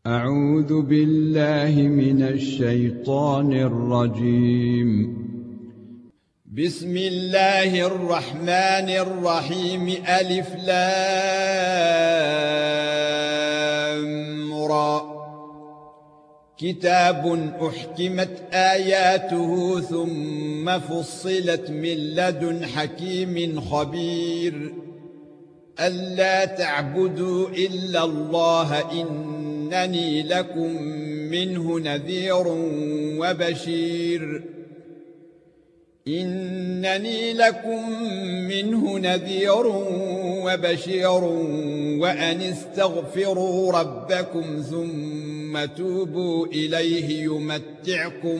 أعوذ بالله من الشيطان الرجيم. بسم الله الرحمن الرحيم. ألف لام را. كتاب أحكمت آياته ثم فصلت من لدن حكيم خبير. ألا تعبدوا إلا الله إنني لكم منه نذير وبشير. إنني لكم منه نذير وبشير وأن استغفروا ربكم ثم توبوا إليه يمتعكم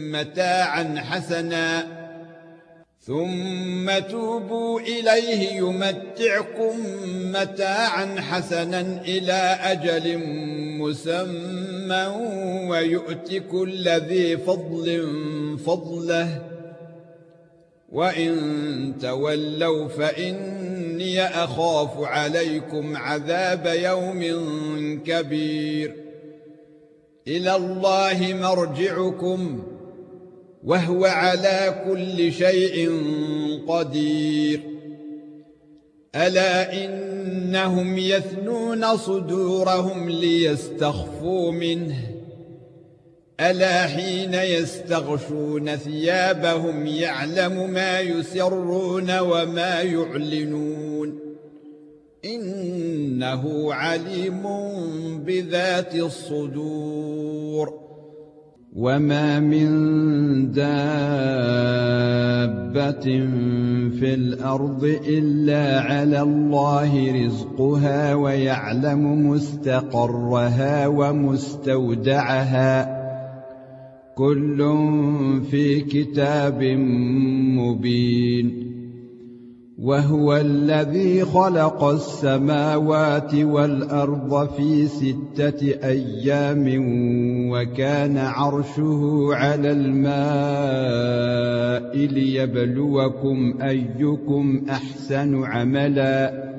متاعا حسنا إلى أجل مسمى ويؤت كل ذي فضل فضله وإن تولوا فإني أخاف عليكم عذاب يوم كبير. إلى الله مرجعكم وهو على كل شيء قدير. ألا إنهم يثنون صدورهم ليستخفوا منه. ألا حين يستغشون ثيابهم يعلم ما يسرون وما يعلنون. إنه عليم بذات الصدور. وما من دابة في الأرض إلا على الله رزقها ويعلم مستقرها ومستودعها كل في كتاب مبين. وهو الذي خلق السماوات والأرض في 6 أيام وكان عرشه على الماء ليبلوكم أيكم أحسن عملا.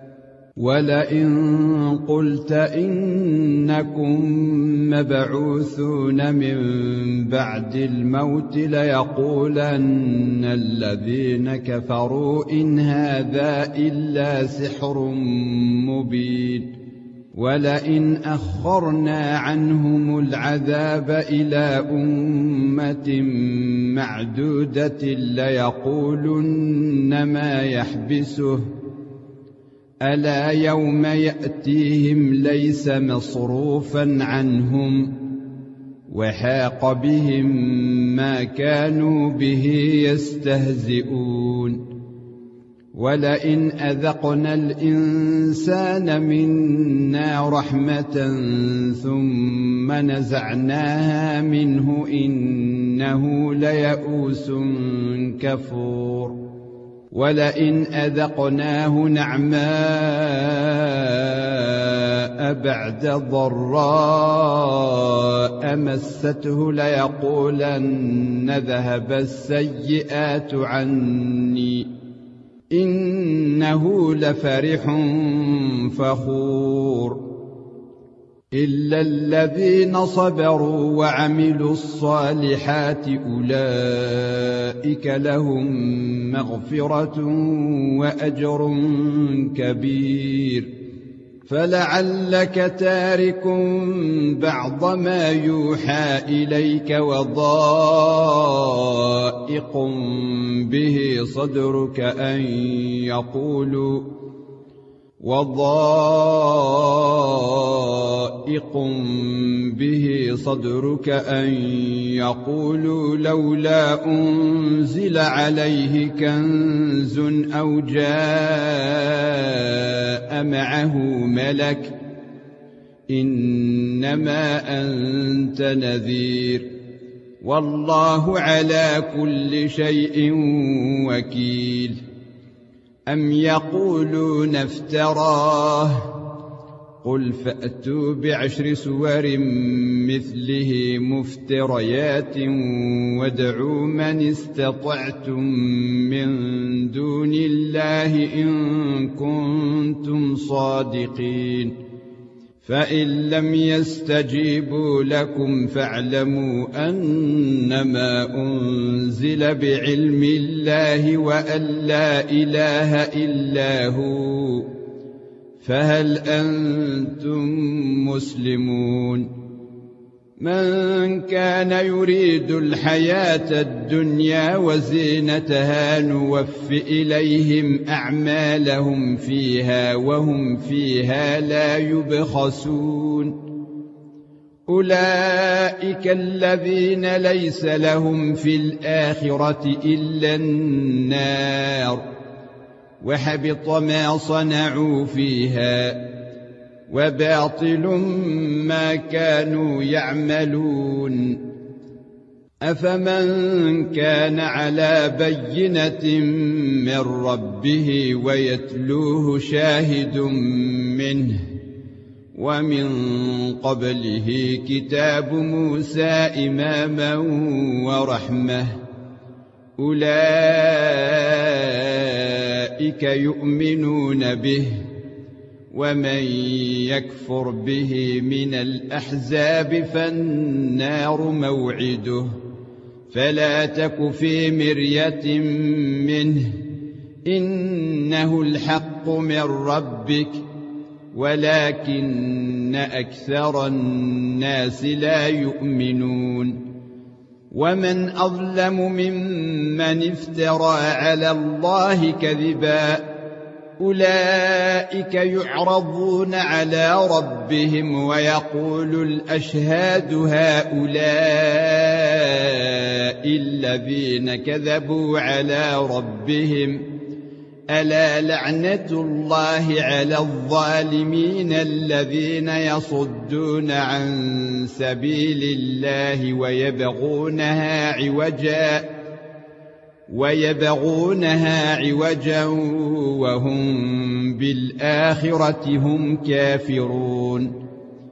ولئن قلت إنكم مبعوثون من بعد الموت ليقولن الذين كفروا إن هذا إلا سحر مبين. ولئن أخرنا عنهم العذاب إلى أمة معدودة ليقولن ما يحبسه. ألا يوم يأتيهم ليس مصروفا عنهم وحاق بهم ما كانوا به يستهزئون. ولئن أذقنا الإنسان منا رحمة ثم نزعناها منه إنه ليئوس كفور. ولئن أذقناه نعماء بعد ضراء مسته ليقولن ذهب السيئات عني إنه لفرح فخور. إلا الذين صبروا وعملوا الصالحات أولئك لهم مغفرة وأجر كبير. فلعلك تارك بعض ما يوحى إليك وضائق به صدرك أن يقولوا لولا أنزل عليه كنز أو جاء معه ملك إنما أنت نذير والله على كل شيء وكيل. أم يقولون افتراه قل فأتوا ب10 سور مثله مفتريات وادعوا من استطعتم من دون الله إن كنتم صادقين. فإن لم يستجيبوا لكم فاعلموا أنما أنزل بعلم الله وأن لا إله إلا هو، فهل أنتم مسلمون؟ من كان يريد الحياة الدنيا وزينتها نوف إليهم أعمالهم فيها وهم فيها لا يبخسون. أولئك الذين ليس لهم في الآخرة إلا النار، وحبط ما صنعوا فيها، وباطل ما كانوا يعملون. أفمن كان على بينة من ربه ويتلوه شاهد منه ومن قبله كتاب موسى إماما ورحمة، أولئك يؤمنون به، ومن يكفر به من الأحزاب فالنار موعده، فلا تك في مرية منه، إنه الحق من ربك ولكن أكثر الناس لا يؤمنون. ومن أظلم ممن افترى على الله كذبا، أولئك يعرضون على ربهم ويقول الأشهاد هؤلاء الذين كذبوا على ربهم، ألا لعنة الله على الظالمين الذين يصدون عن سبيل الله ويبغونها عوجا وهم بالآخرة هم كافرون.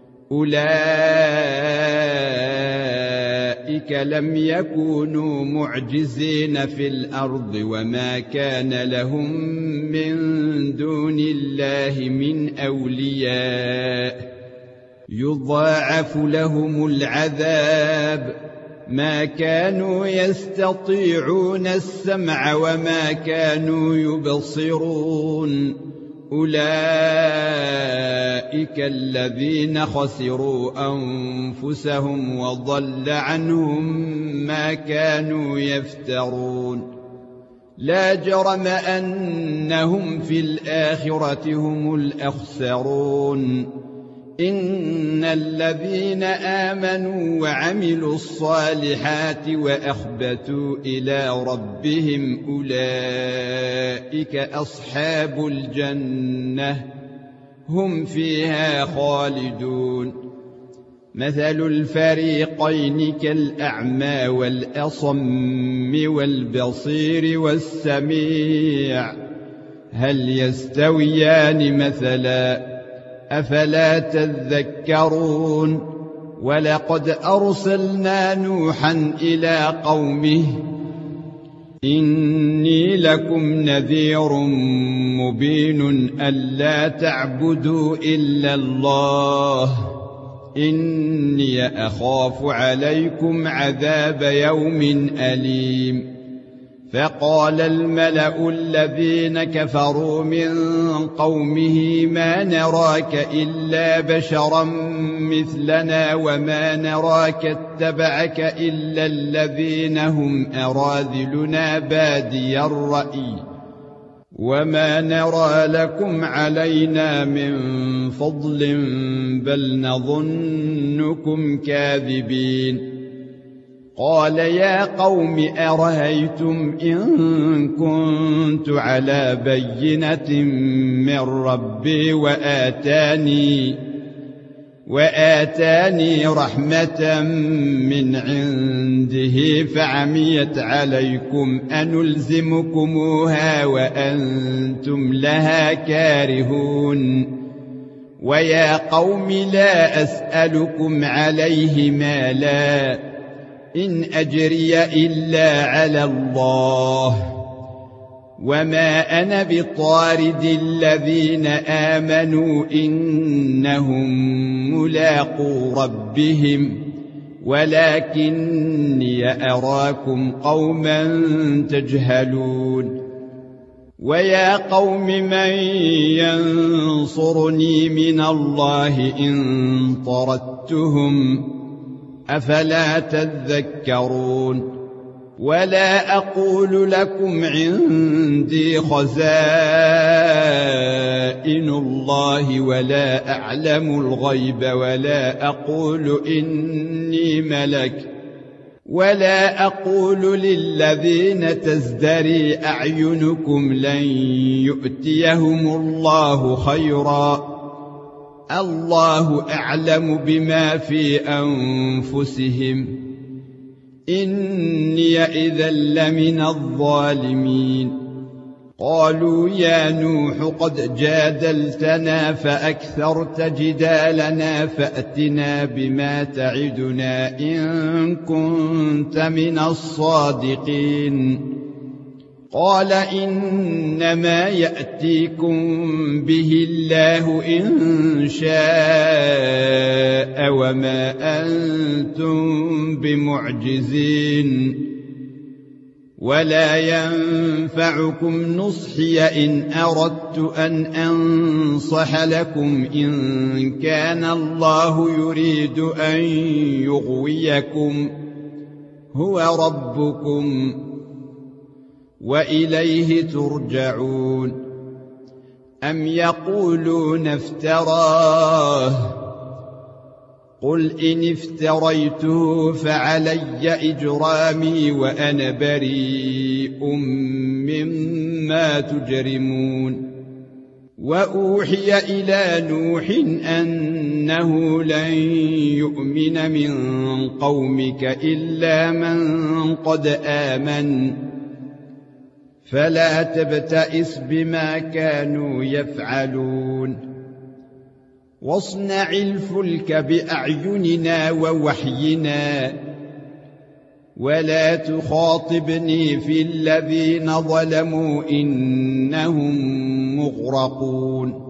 أولئك لم يكونوا معجزين في الأرض وما كان لهم من دون الله من أولياء، يضاعف لهم العذاب، ما كانوا يستطيعون السمع وما كانوا يبصرون. أولئك الذين خسروا أنفسهم وضل عنهم ما كانوا يفترون. لا جرم أنهم في الآخرة هم الأخسرون. إن الذين آمنوا وعملوا الصالحات وأخبتوا إلى ربهم أولئك أصحاب الجنة، هم فيها خالدون. مثل الفريقين كالأعمى والأصم والبصير والسميع، هل يستويان مثلا؟ أفلا تذكرون؟ ولقد أرسلنا نوحا إلى قومه إني لكم نذير مبين ألا تعبدوا إلا الله إني أخاف عليكم عذاب يوم أليم. فقال الملأ الذين كفروا من قومه ما نراك إلا بشرا مثلنا وما نراك اتبعك إلا الذين هم أراذلنا بادي الرأي وما نرى لكم علينا من فضل بل نظنكم كاذبين. قال يا قوم أرهيتم إن كنت على بينة من ربي وآتاني رحمة من عنده فعميت عليكم أنلزمكموها وأنتم لها كارهون. ويا قوم لا أسألكم عليه مالا، إن أجري إلا على الله وما أنا بطارد الذين آمنوا إنهم ملاقو ربهم ولكني أراكم قوما تجهلون ويا قوم من ينصرني من الله إن طردتهم أفلا تذكرون ولا أقول لكم عندي خزائن الله ولا أعلم الغيب ولا أقول إني ملك ولا أقول للذين تزدري أعينكم لن يؤتيهم الله خيرا الله أعلم بما في أنفسهم إني إذا لمن الظالمين قالوا يا نوح قد جادلتنا فأكثرت جدالنا فأتنا بما تعدنا إن كنت من الصادقين قال إنما يأتيكم به الله إن شاء وما أنتم بمعجزين ولا ينفعكم نصحي إن أردت أن أنصح لكم إن كان الله يريد أن يغويكم هو ربكم وإليه ترجعون أم يقولون افتراه قل إن افتريته فعلي إجرامي وأنا بريء مما تجرمون وأوحي إلى نوح أنه لن يؤمن من قومك إلا من قد آمن فلا تبتئس بما كانوا يفعلون واصنع الفلك بأعيننا ووحينا ولا تخاطبني في الذين ظلموا إنهم مغرقون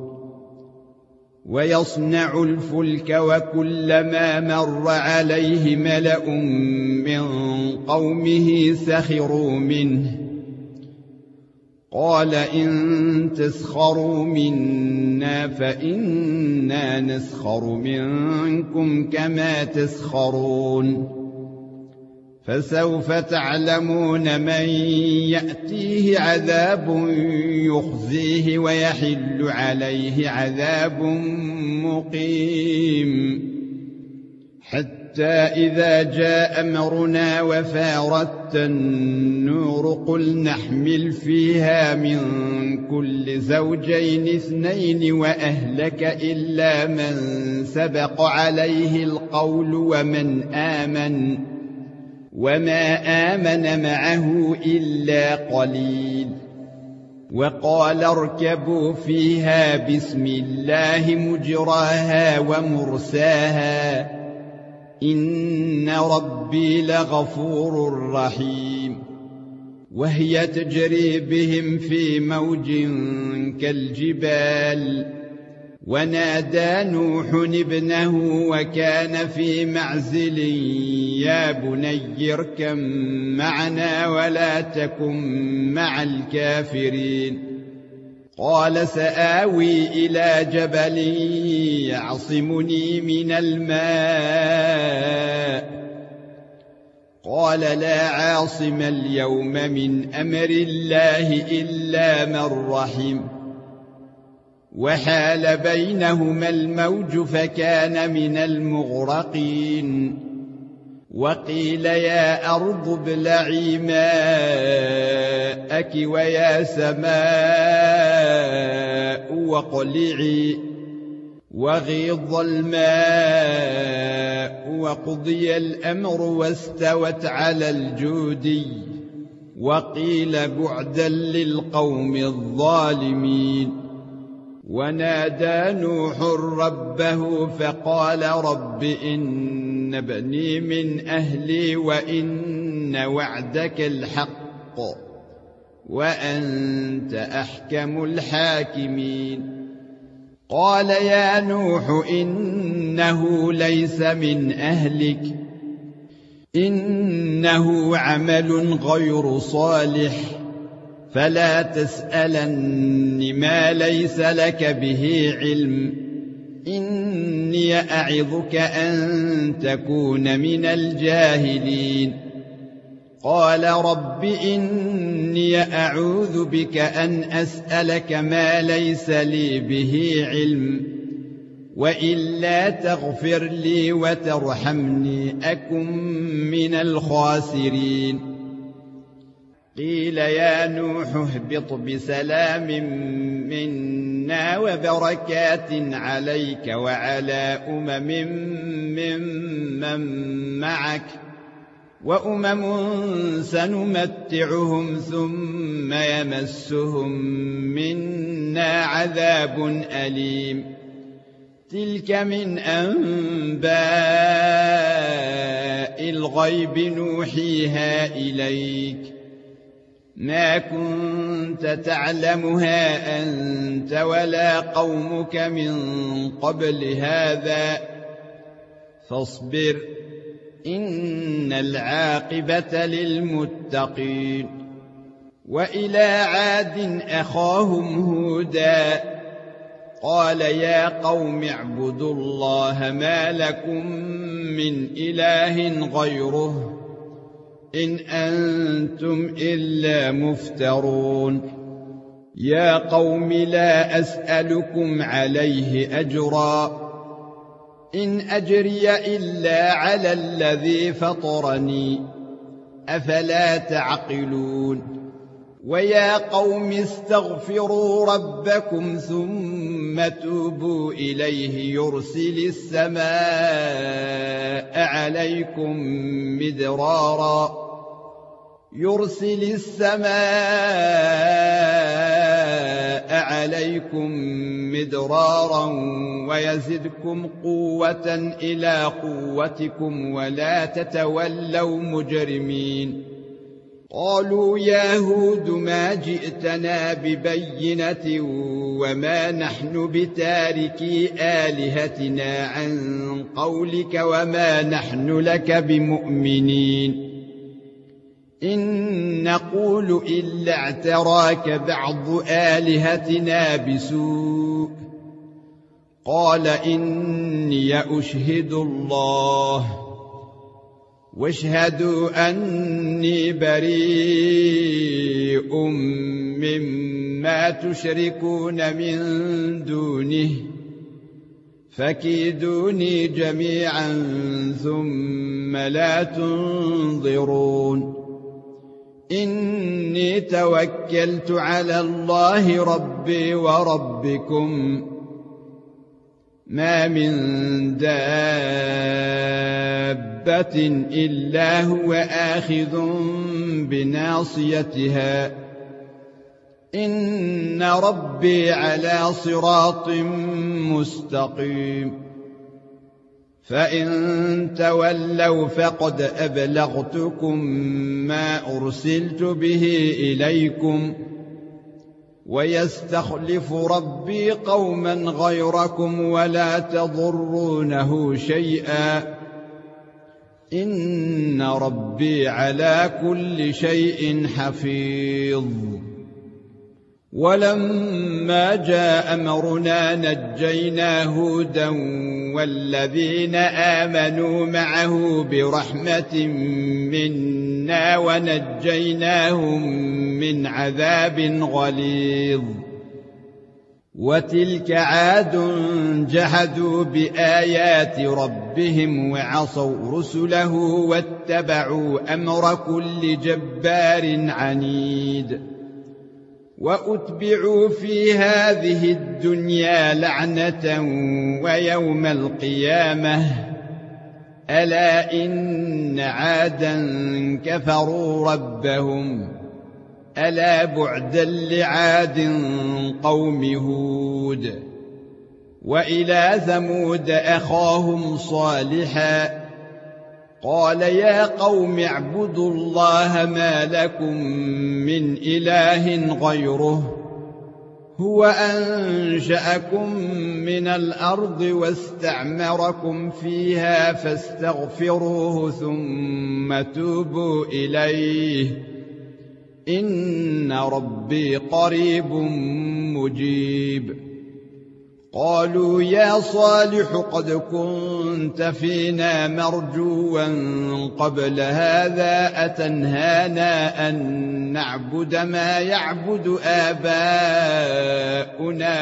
ويصنع الفلك وكلما مر عليه ملأ من قومه سخروا منه قال إن تسخروا منا فإنا نسخر منكم كما تسخرون فسوف تعلمون من يأتيه عذاب يخزيه ويحل عليه عذاب مقيم حتى إذا جاء أمرنا وفارت النور قل نحمل فيها من كل زوجين اثنين وأهلك إلا من سبق عليه القول وما آمن معه إلا قليل وقال اركبوا فيها بسم الله مجراها ومرساها إن ربي لغفور رحيم وهي تجري بهم في موج كالجبال ونادى نوح ابنه وكان في معزل يا بني اركب معنا ولا تكن مع الكافرين قال سآوي إلى جبل يعصمني من الماء قال لا عاصم اليوم من أمر الله إلا من رحم وحال بينهما الموج فكان من المغرقين وقيل يا أرض ابلعي ماءك ويا سماء واقلعي وغيض الماء وقضي الأمر واستوت على الجودي وقيل بعدا للقوم الظالمين ونادى نوح ربه فقال رب إن ابني من أهلي وإن وعدك الحق وأنت أحكم الحاكمين. قال يا نوح إنه ليس من أهلك إنه عمل غير صالح فلا تسألن ما ليس لك به علم إني أعظك أن تكون من الجاهلين. قال رب إني أعوذ بك أن أسألك ما ليس لي به علم وإلا تغفر لي وترحمني أكن من الخاسرين. قيل يا نوح اهبط بسلام منا وبركات عليك وعلى ممن معك وأمم سنمتعهم ثم يمسهم منا عذاب أليم. تلك من أنباء الغيب نوحيها إليك ما كنت تعلمها أنت ولا قومك من قبل هذا فاصبر إن العاقبة للمتقين. وإلى عاد أخاهم هودا قال يا قوم اعبدوا الله ما لكم من إله غيره إن أنتم إلا مفترون. يا قوم لا أسألكم عليه أجرا إن أجري إلا على الذي فطرني أفلا تعقلون. ويا قوم استغفروا ربكم ثم توبوا إليه يرسل السماء عليكم مدرارا ويزدكم قوة إلى قوتكم ولا تتولوا مجرمين. قالوا يا هود ما جئتنا ببينة وما نحن بتاركي آلهتنا عن قولك وما نحن لك بمؤمنين إن نقول إلا اعتراك بعض آلهتنا بسوء. قال إني أشهد الله واشهدوا أني بريء مما تشركون من دونه فكيدوني جميعا ثم لا تنظرون. إني توكلت على الله ربي وربكم ما من دابة إلا هو آخذ بناصيتها إن ربي على صراط مستقيم. فإن تولوا فقد أبلغتكم ما أرسلت به إليكم ويستخلف ربي قوما غيركم ولا تضرونه شيئا إن ربي على كل شيء حفيظ. ولما جاء أمرنا نجينا هودا والذين آمنوا معه برحمة منا ونجيناهم من عذاب غليظ. وتلك عاد جحدوا بآيات ربهم وعصوا رسله واتبعوا أمر كل جبار عنيد. وأتبعوا في هذه الدنيا لعنة ويوم القيامة ألا إن عادا كفروا ربهم ألا بعدا لعاد قوم هود. وإلى ثمود أخاهم صالحا قال يا قوم اعبدوا الله ما لكم من إله غيره هو أنشأكم من الأرض واستعمركم فيها فاستغفروه ثم توبوا إليه إن ربي قريب مجيب قالوا يا صالح قد كنت فينا مرجوا قبل هذا أتنهانا أن نعبد ما يعبد آباؤنا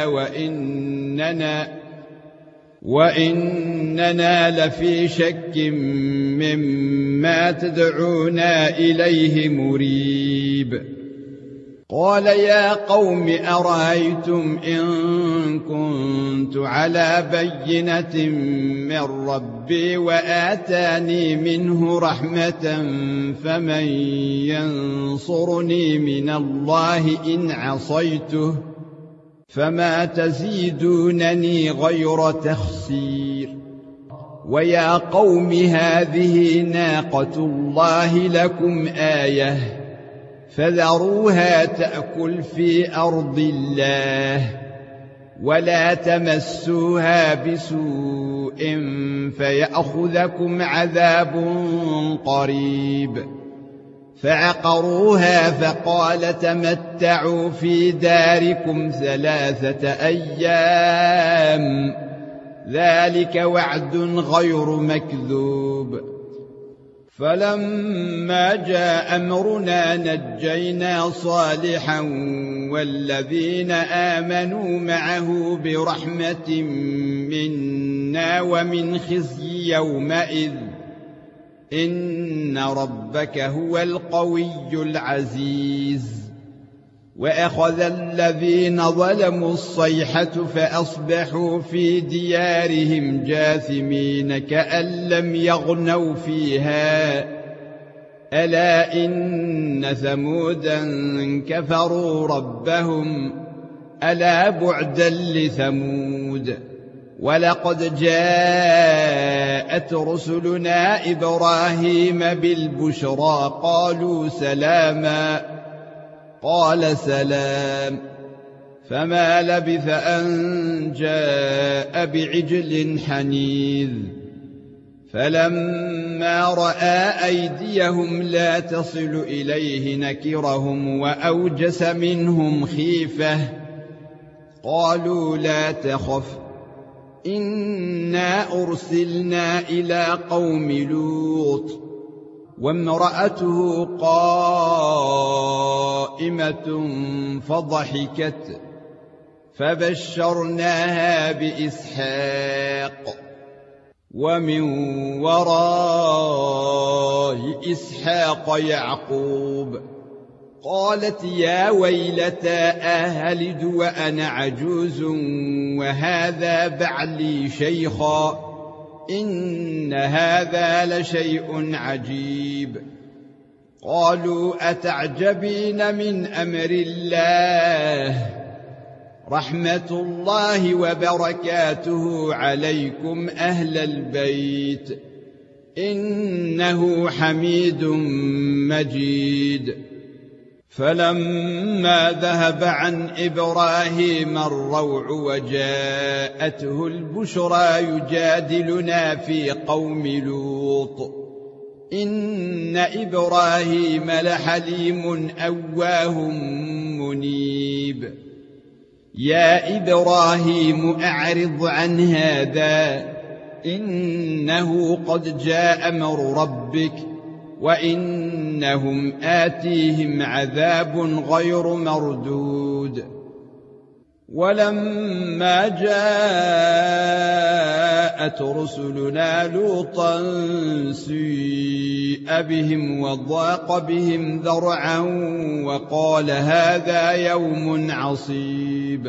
وإننا لفي شك مما تدعونا إليه مريب قال يا قوم أرأيتم إن كنت على بينة من ربي وآتاني منه رحمة فمن ينصرني من الله إن عصيته فما تزيدونني غير تخسير ويا قوم هذه ناقة الله لكم آية فذروها تأكل في أرض الله ولا تمسوها بسوء فيأخذكم عذاب قريب فعقروها فقال تمتعوا في داركم 3 أيام ذلك وعد غير مكذوب فلما جاء أمرنا نجينا صالحا والذين آمنوا معه برحمة منا ومن خزي يومئذ إن ربك هو القوي العزيز وأخذ الذين ظلموا الصيحة فأصبحوا في ديارهم جاثمين كأن لم يغنوا فيها ألا إن ثمودا كفروا ربهم ألا بعدا لثمود ولقد جاءت رسلنا إبراهيم بالبشرى قالوا سلاما قال سلام فما لبث أن جاء بعجل حنيذ فلما رأى أيديهم لا تصل إليه نكرهم وأوجس منهم خيفة قالوا لا تخف إنا أرسلنا إلى قوم لوط وامرأته قائمة فضحكت فبشرناها بإسحاق ومن وراء إسحاق يعقوب قالت يا ويلتى أهلد وأنا عجوز وهذا بعلي شيخا إن هذا لشيء عجيب قالوا أتعجبين من أمر الله رحمة الله وبركاته عليكم أهل البيت إنه حميد مجيد فلما ذهب عن إبراهيم الروع وجاءته البشرى يجادلنا في قوم لوط إن إبراهيم لحليم أواه منيب يا إبراهيم أعرض عن هذا إنه قد جاء أمر ربك وإنهم آتيهم عذاب غير مردود ولما جاءت رسلنا لوطا سيء بهم وضاق بهم ذرعا وقال هذا يوم عصيب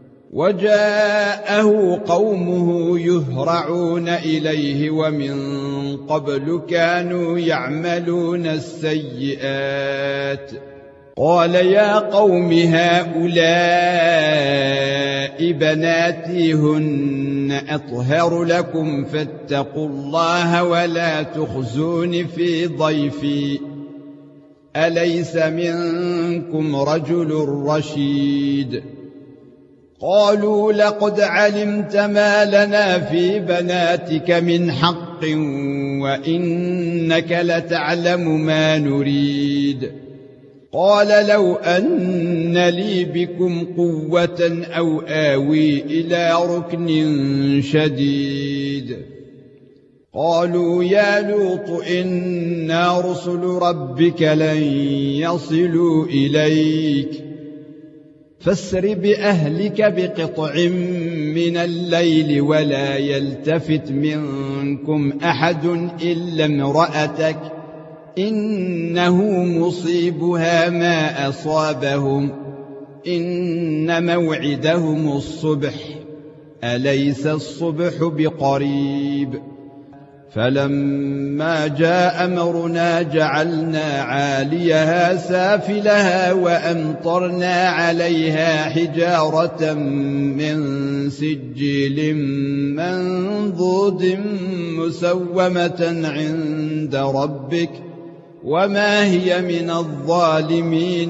وجاءه قومه يهرعون إليه ومن قبل كانوا يعملون السيئات قال يا قوم هؤلاء بناتي هن أطهر لكم فاتقوا الله ولا تخزون في ضيفي أليس منكم رجل رشيد قالوا لقد علمت ما لنا في بناتك من حق وإنك لتعلم ما نريد قال لو أن لي بكم قوة أو آوي إلى ركن شديد قالوا يا لوط إنا رسل ربك لن يصلوا إليك فاسر بأهلك بقطع من الليل ولا يلتفت منكم أحد إلا امرأتك إنه مصيبها ما أصابهم إن موعدهم الصبح أليس الصبح بقريب فلما جاء أمرنا جعلنا عاليها سافلها وأمطرنا عليها حجارة من سجيل منضود مسومة عند ربك وما هي من الظالمين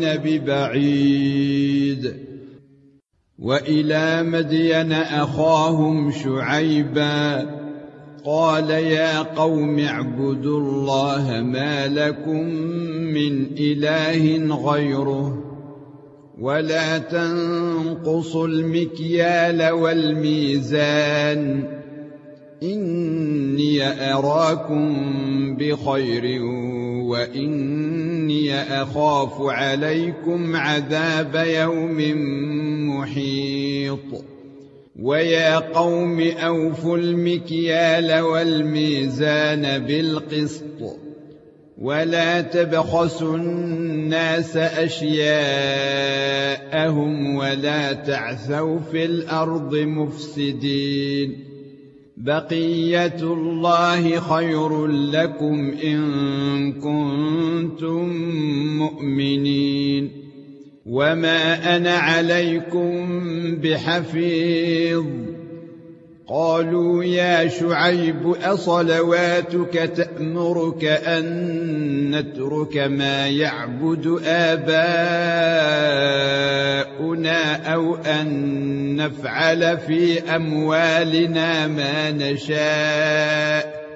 ببعيد وإلى مدين أخاهم شعيبا قال يا قوم اعبدوا الله ما لكم من إله غيره ولا تنقصوا المكيال والميزان إني أراكم بخير وإني أخاف عليكم عذاب يوم محيط ويا قوم أوفوا المكيال والميزان بالقسط ولا تبخسوا الناس أشياءهم ولا تعثوا في الأرض مفسدين بقية الله خير لكم إن كنتم مؤمنين وما أنا عليكم بحفيظ قالوا يا شعيب أصلواتك تأمرك أن نترك ما يعبد آباؤنا أو أن نفعل في أموالنا ما نشاء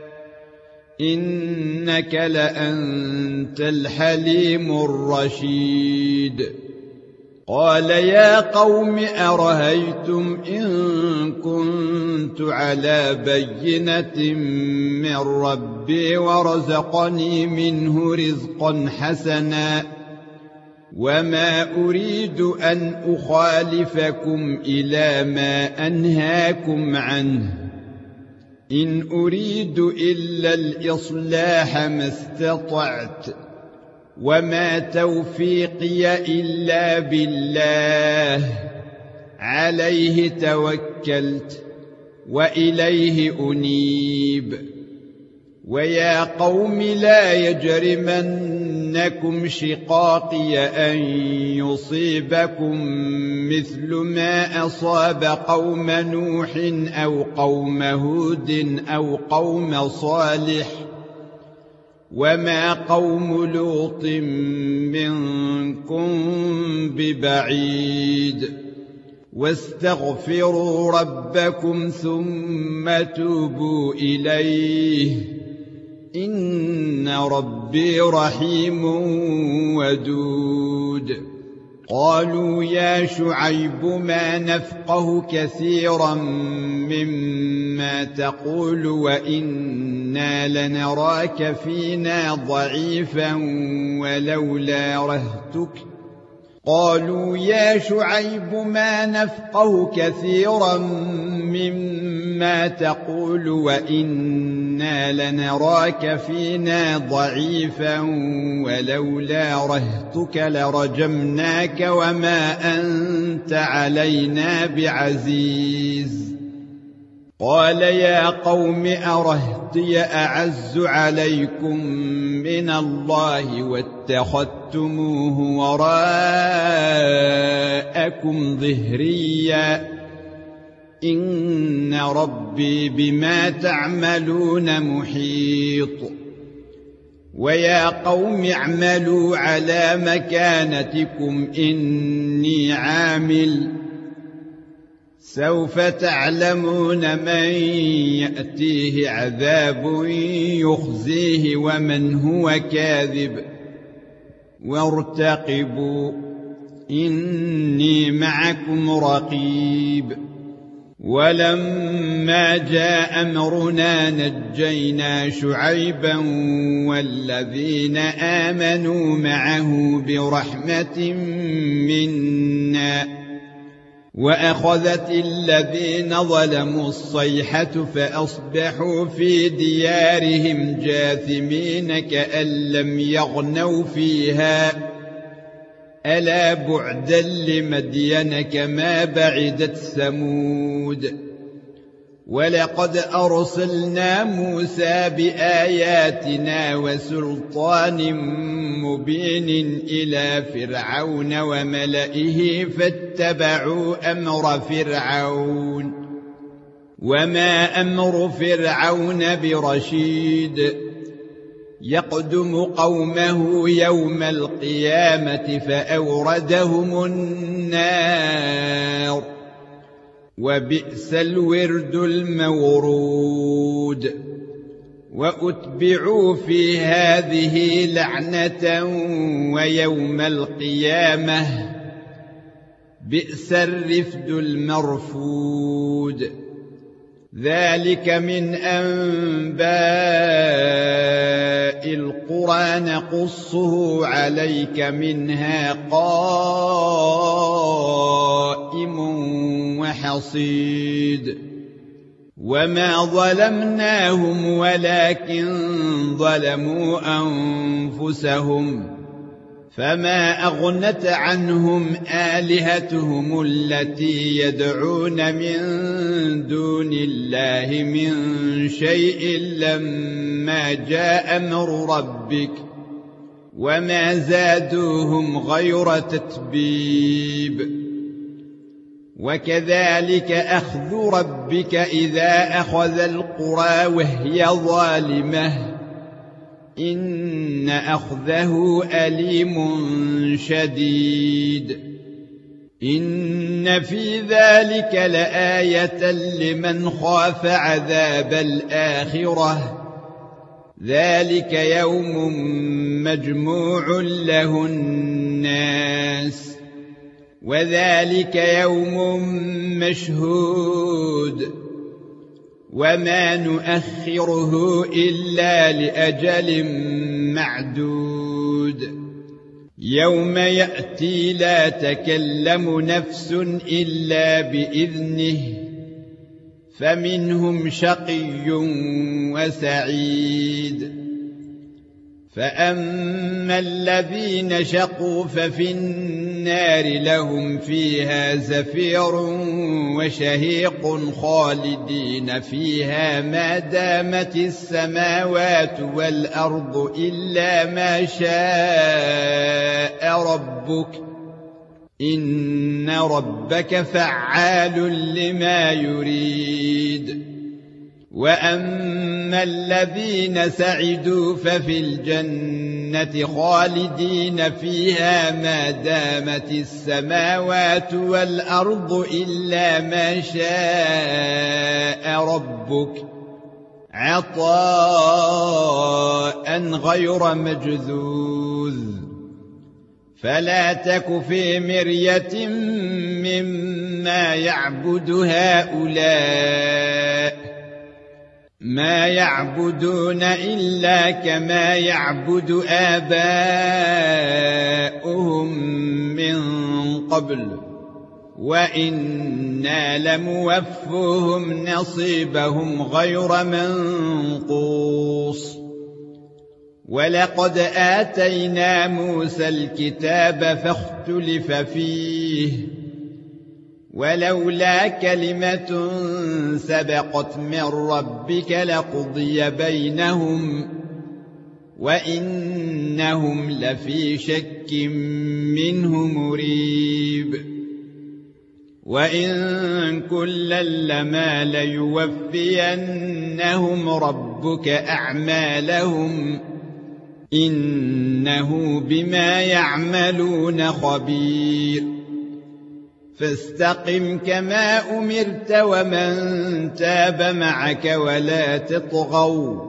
إنك لأنت الحليم الرشيد قال يا قوم أرهيتم إن كنت على بينة من ربي ورزقني منه رزقا حسنا وما أريد أن أخالفكم إلى ما أنهاكم عنه إن أريد إلا الإصلاح ما استطعت وما توفيقي إلا بالله عليه توكلت وإليه أنيب ويا قوم لا يجرمنكم شقاقي أن يصيبكم مثل ما أصاب قوم نوح أو قوم هود أو قوم صالح وما قوم لوط منكم ببعيد واستغفروا ربكم ثم توبوا إليه إن ربي رحيم ودود قالوا يا شعيب ما نفقه كثيرا مما تقول وإنا لنراك فينا ضعيفا ولولا رهتك قالوا يا شعيب ما نفقه كثيرا مما تقول وإنا لنراك فينا ضعيفا ولولا رهتك لرجمناك وما أنت علينا بعزيز قال يا قوم أرهطي أعز عليكم من الله واتخذتموه وراءكم ظهريا إن ربي بما تعملون محيط ويا قوم اعملوا على مكانتكم إني عامل سوف تعلمون من يأتيه عذاب يخزيه ومن هو كاذب وارتقبوا إني معكم رقيب ولما جاء أمرنا نجينا شعيبا والذين آمنوا معه برحمة منا وأخذت الذين ظلموا الصيحة فأصبحوا في ديارهم جاثمين كأن لم يغنوا فيها ألا بعدا لمدين كما بعدت ثمود ولقد أرسلنا موسى بآياتنا وسلطان مبين إلى فرعون وملئه فاتبعوا أمر فرعون وما أمر فرعون برشيد يقدم قومه يوم القيامة فأوردهم النار وبئس الورد المورود وأتبعوا في هذه لعنة ويوم القيامة بئس الرفد المرفود ذلك من أنباء القرى نقصه عليك منها قائم وحصيد وما ظلمناهم ولكن ظلموا أنفسهم فما أغنت عنهم آلهتهم التي يدعون من دون الله من شيء لما جاء أمر ربك وما زادوهم غير تتبيب وكذلك أخذ ربك إذا أخذ القرى وهي ظالمة إن أخذه أليم شديد إن في ذلك لآية لمن خاف عذاب الآخرة ذلك يوم مجموع له الناس وذلك يوم مشهود وما نؤخره إلا لأجل معدود يوم يأتي لا تكلم نفس إلا بإذنه فمنهم شقي وسعيد فأما الذين شقوا ففي النار لهم فيها زفير وشهيق خالدين فيها ما دامت السماوات والأرض إلا ما شاء ربك إن ربك فعال لما يريد وأما الذين سعدوا ففي الجنة خالدين فيها ما دامت السماوات والأرض إلا ما شاء ربك عطاء غير مجذوذ فلا تك في مرية مما يعبد هؤلاء ما يعبدون إلا كما يعبد آباؤهم من قبل وإنا لموفوهم نصيبهم غير منقوص ولقد آتينا موسى الكتاب فاختلف فيه ولولا كلمة سبقت من ربك لقضي بينهم وإنهم لفي شك منه مريب وإن كلا لما ليوفينهم ربك أعمالهم إنه بما يعملون خبير فاستقم كما أمرت ومن تاب معك ولا تطغوا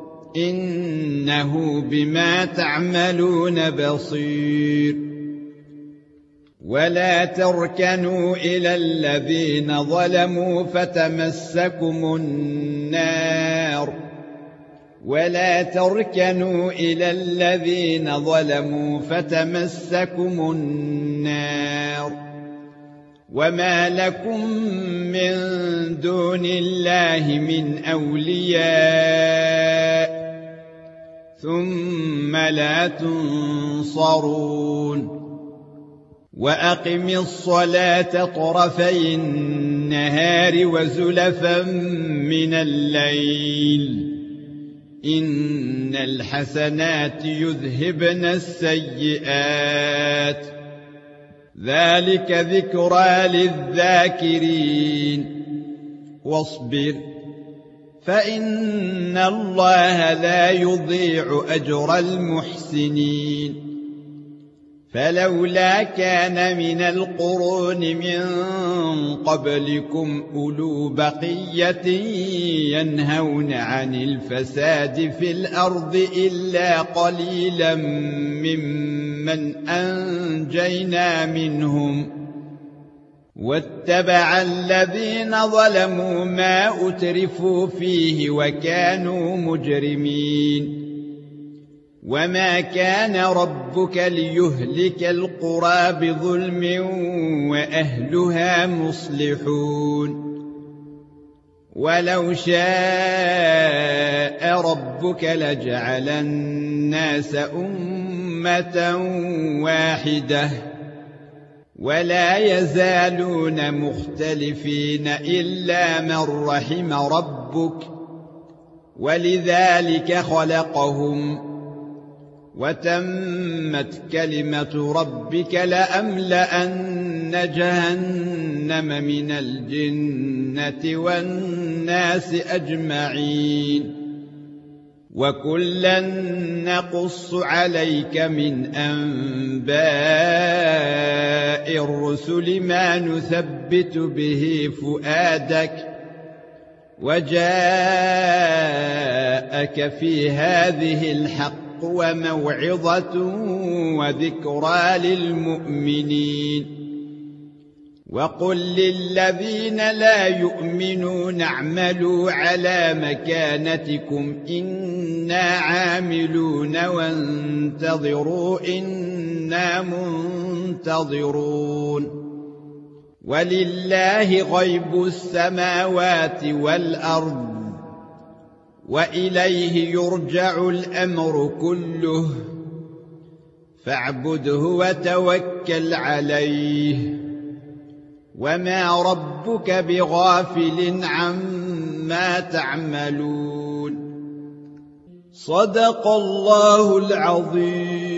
إنه بما تعملون بصير ولا تركنوا إلى الذين ظلموا فتمسكم النار وما لكم من دون الله من أولياء ثم لا تنصرون وأقم الصلاة طرفي النهار وزلفا من الليل إن الحسنات يذهبن السيئات ذلك ذكرى للذاكرين واصبر فإن الله لا يضيع أجر المحسنين فلولا كان من القرون من قبلكم أولو بقية ينهون عن الفساد في الأرض إلا قليلا ممن أنجينا منهم واتبع الذين ظلموا ما أترفوا فيه وكانوا مجرمين وما كان ربك ليهلك القرى بظلم وأهلها مصلحون ولو شاء ربك لجعل الناس أمة واحدة ولا يزالون مختلفين إلا من رحم ربك ولذلك خلقهم وتمت كلمة ربك لأملأن جهنم من الجنة والناس أجمعين وكلا نقص عليك من أنباء الرسل ما نثبت به فؤادك وجاءك في هذه الحق وموعظة وذكرى للمؤمنين وقل للذين لا يؤمنون اعملوا على مكانتكم إنا عاملون وانتظروا إنا منتظرون ولله غيب السماوات والأرض وإليه يرجع الأمر كله فاعبده وتوكل عليه وما ربك بغافل عما تعملون صدق الله العظيم.